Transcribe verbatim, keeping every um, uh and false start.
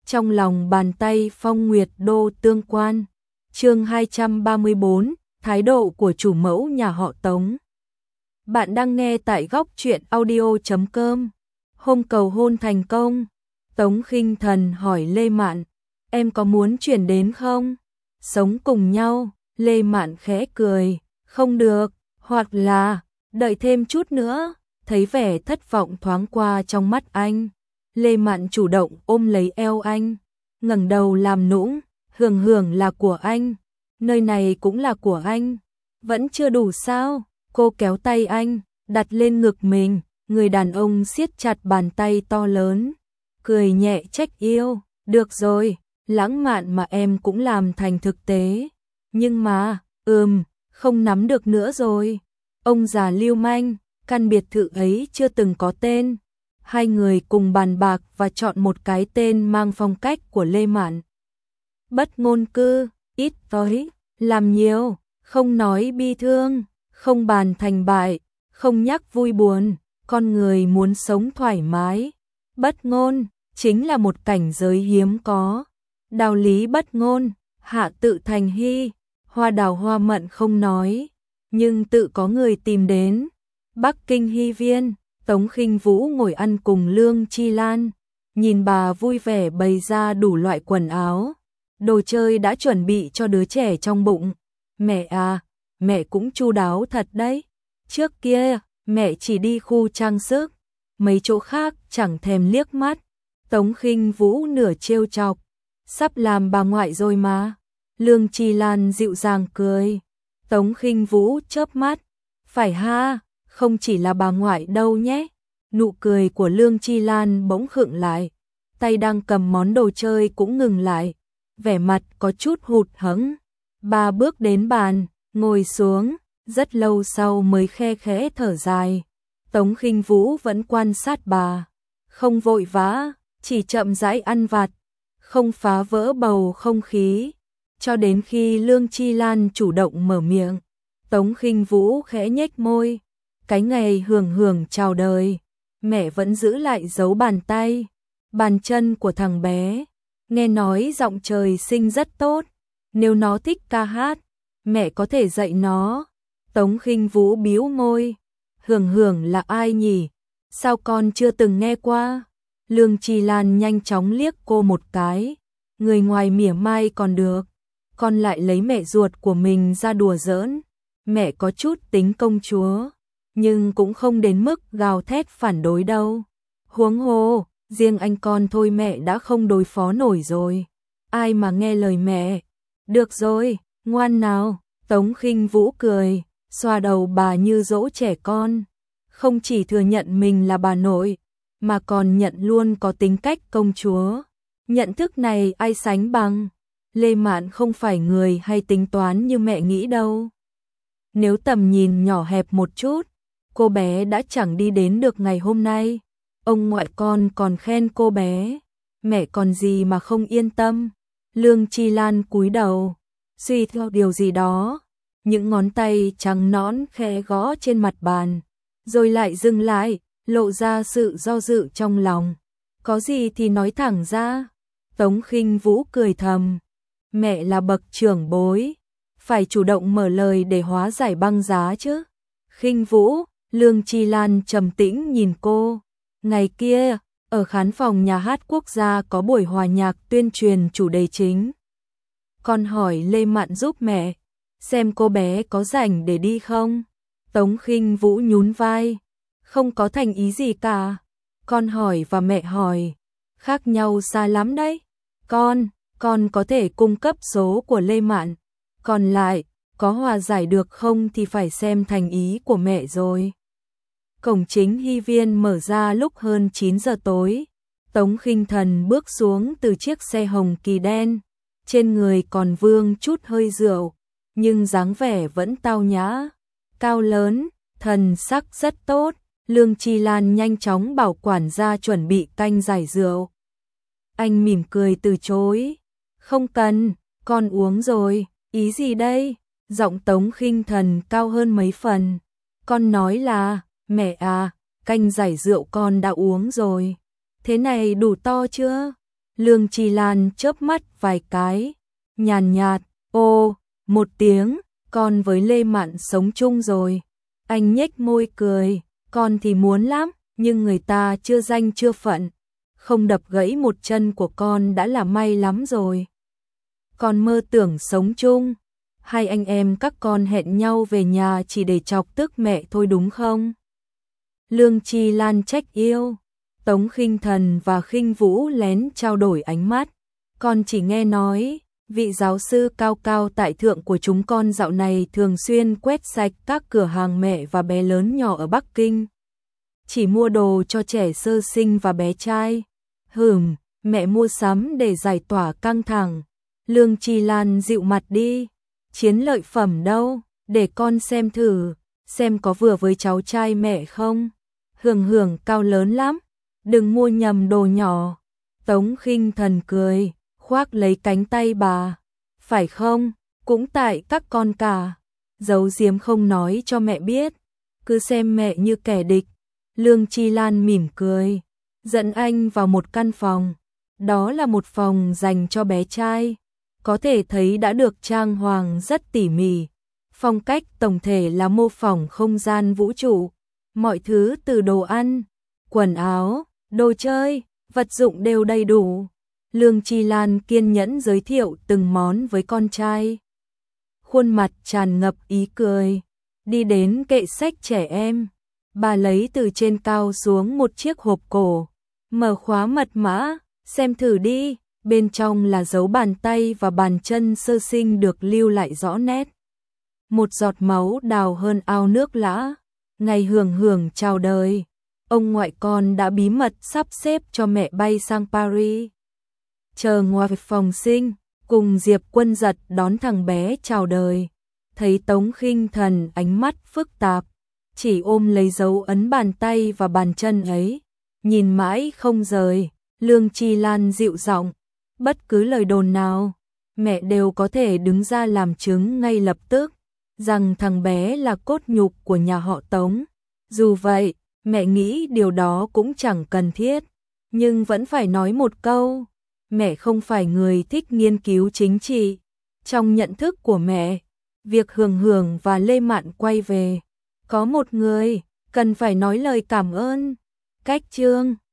trong lòng bàn tay Phong Nguyệt Đô tương quan. Chương hai trăm ba mươi tư, thái độ của chủ mẫu nhà họ Tống. Bạn đang nghe tại góc truyện audio chấm com. Hôm cầu hôn thành công, Tống Khinh Thần hỏi Lê Mạn, em có muốn chuyển đến không? Sống cùng nhau, Lê Mạn khẽ cười, không được, hoặc là, đợi thêm chút nữa, thấy vẻ thất vọng thoáng qua trong mắt anh. Lê Mạn chủ động ôm lấy eo anh, ngẩng đầu làm nũng, hưởng hưởng là của anh, nơi này cũng là của anh, vẫn chưa đủ sao? Cô kéo tay anh, đặt lên ngực mình, người đàn ông siết chặt bàn tay to lớn, cười nhẹ trách yêu, được rồi, lãng mạn mà em cũng làm thành thực tế, nhưng mà, ừm, không nắm được nữa rồi. Ông già lưu manh, căn biệt thự ấy chưa từng có tên. Hai người cùng bàn bạc và chọn một cái tên mang phong cách của Lê Mạn. Bất ngôn cư, ít nói, làm nhiều, không nói bi thương, không bàn thành bại, không nhắc vui buồn, con người muốn sống thoải mái. Bất ngôn, chính là một cảnh giới hiếm có. Đạo lý bất ngôn, hạ tự thành hy, hoa đào hoa mận không nói, nhưng tự có người tìm đến. Bắc Kinh Hy Viên, Tống Khinh Vũ ngồi ăn cùng Lương Chi Lan, nhìn bà vui vẻ bày ra đủ loại quần áo, đồ chơi đã chuẩn bị cho đứa trẻ trong bụng. Mẹ à, mẹ cũng chu đáo thật đấy. Trước kia, mẹ chỉ đi khu trang sức, mấy chỗ khác chẳng thèm liếc mắt. Tống Khinh Vũ nửa trêu chọc, sắp làm bà ngoại rồi mà. Lương Chi Lan dịu dàng cười. Tống Khinh Vũ chớp mắt, phải ha, không chỉ là bà ngoại đâu nhé. Nụ cười của Lương Chi Lan bỗng khựng lại, tay đang cầm món đồ chơi cũng ngừng lại, vẻ mặt có chút hụt hẫng. Bà bước đến bàn, ngồi xuống, rất lâu sau mới khe khẽ thở dài. Tống Khinh Vũ vẫn quan sát bà, không vội vã, chỉ chậm rãi ăn vặt, không phá vỡ bầu không khí. Cho đến khi Lương Chi Lan chủ động mở miệng, Tống Khinh Vũ khẽ nhếch môi. Cái ngày hưởng hưởng chào đời, mẹ vẫn giữ lại dấu bàn tay, bàn chân của thằng bé. Nghe nói giọng trời sinh rất tốt, nếu nó thích ca hát, mẹ có thể dạy nó. Tống Khinh Vũ bĩu môi, hưởng hưởng là ai nhỉ? Sao con chưa từng nghe qua? Lương Chi Lan nhanh chóng liếc cô một cái, người ngoài mỉa mai còn được, con lại lấy mẹ ruột của mình ra đùa giỡn. Mẹ có chút tính công chúa, nhưng cũng không đến mức gào thét phản đối đâu. Huống hồ, riêng anh con thôi mẹ đã không đối phó nổi rồi. Ai mà nghe lời mẹ. Được rồi, ngoan nào. Tống Khinh Vũ cười, xoa đầu bà như dỗ trẻ con. Không chỉ thừa nhận mình là bà nội, mà còn nhận luôn có tính cách công chúa. Nhận thức này ai sánh bằng. Lê Mạn không phải người hay tính toán như mẹ nghĩ đâu. Nếu tầm nhìn nhỏ hẹp một chút, cô bé đã chẳng đi đến được ngày hôm nay. Ông ngoại con còn khen cô bé, mẹ còn gì mà không yên tâm. Lương Chi Lan cúi đầu, suy theo điều gì đó, những ngón tay trắng nõn khẽ gõ trên mặt bàn, rồi lại dừng lại, lộ ra sự do dự trong lòng. Có gì thì nói thẳng ra. Tống Khinh Vũ cười thầm, mẹ là bậc trưởng bối, phải chủ động mở lời để hóa giải băng giá chứ. Khinh Vũ, Lương Chi Lan trầm tĩnh nhìn cô. Ngày kia, ở khán phòng nhà hát quốc gia có buổi hòa nhạc tuyên truyền chủ đề chính. Con hỏi Lê Mạn giúp mẹ, xem cô bé có rảnh để đi không? Tống Khinh Vũ nhún vai, không có thành ý gì cả. Con hỏi và mẹ hỏi, khác nhau xa lắm đấy. Con, con có thể cung cấp số của Lê Mạn. Còn lại, có hòa giải được không thì phải xem thành ý của mẹ rồi. Cổng chính Hy Viên mở ra lúc hơn chín giờ tối. Tống Khinh Thần bước xuống từ chiếc xe hồng kỳ đen. Trên người còn vương chút hơi rượu, nhưng dáng vẻ vẫn tao nhã, cao lớn, thần sắc rất tốt. Lương Chi Lan nhanh chóng bảo quản gia chuẩn bị canh giải rượu. Anh mỉm cười từ chối. Không cần, con uống rồi. Ý gì đây? Giọng Tống Khinh Thần cao hơn mấy phần. Con nói là, mẹ à, canh giải rượu con đã uống rồi. Thế này đủ to chưa? Lương Chi Lan chớp mắt vài cái, nhàn nhạt, ô, một tiếng, con với Lê Mạn sống chung rồi. Anh nhếch môi cười, con thì muốn lắm, nhưng người ta chưa danh chưa phận, không đập gãy một chân của con đã là may lắm rồi. Con mơ tưởng sống chung, hai anh em các con hẹn nhau về nhà chỉ để chọc tức mẹ thôi đúng không? Lương Chi Lan trách yêu. Tống Khinh Thần và Khinh Vũ lén trao đổi ánh mắt. Con chỉ nghe nói, vị giáo sư cao cao tại thượng của chúng con dạo này thường xuyên quét sạch các cửa hàng mẹ và bé lớn nhỏ ở Bắc Kinh. Chỉ mua đồ cho trẻ sơ sinh và bé trai. Hừm, mẹ mua sắm để giải tỏa căng thẳng. Lương Chi Lan dịu mặt đi. Chiến lợi phẩm đâu, để con xem thử, xem có vừa với cháu trai mẹ không. Hưởng hưởng cao lớn lắm, đừng mua nhầm đồ nhỏ. Tống Khinh Thần cười, khoác lấy cánh tay bà. Phải không, cũng tại các con cả. Giấu giếm không nói cho mẹ biết, cứ xem mẹ như kẻ địch. Lương Chi Lan mỉm cười, dẫn anh vào một căn phòng. Đó là một phòng dành cho bé trai. Có thể thấy đã được trang hoàng rất tỉ mỉ. Phong cách tổng thể là mô phỏng không gian vũ trụ. Mọi thứ từ đồ ăn, quần áo, đồ chơi, vật dụng đều đầy đủ. Lương Chi Lan kiên nhẫn giới thiệu từng món với con trai. Khuôn mặt tràn ngập ý cười. Đi đến kệ sách trẻ em. Bà lấy từ trên cao xuống một chiếc hộp cổ. Mở khóa mật mã, xem thử đi. Bên trong là dấu bàn tay và bàn chân sơ sinh được lưu lại rõ nét. Một giọt máu đào hơn ao nước lã. Ngày hưởng hưởng chào đời, ông ngoại con đã bí mật sắp xếp cho mẹ bay sang Paris. Chờ ngoài phòng sinh, cùng Diệp Quân Giật đón thằng bé chào đời. Thấy Tống Khinh Thần ánh mắt phức tạp, chỉ ôm lấy dấu ấn bàn tay và bàn chân ấy, nhìn mãi không rời. Lương Chi Lan dịu giọng, bất cứ lời đồn nào, mẹ đều có thể đứng ra làm chứng ngay lập tức, rằng thằng bé là cốt nhục của nhà họ Tống. Dù vậy, mẹ nghĩ điều đó cũng chẳng cần thiết, nhưng vẫn phải nói một câu, mẹ không phải người thích nghiên cứu chính trị. Trong nhận thức của mẹ, việc Hường Hường và Lê Mạn quay về, có một người cần phải nói lời cảm ơn. Cách chương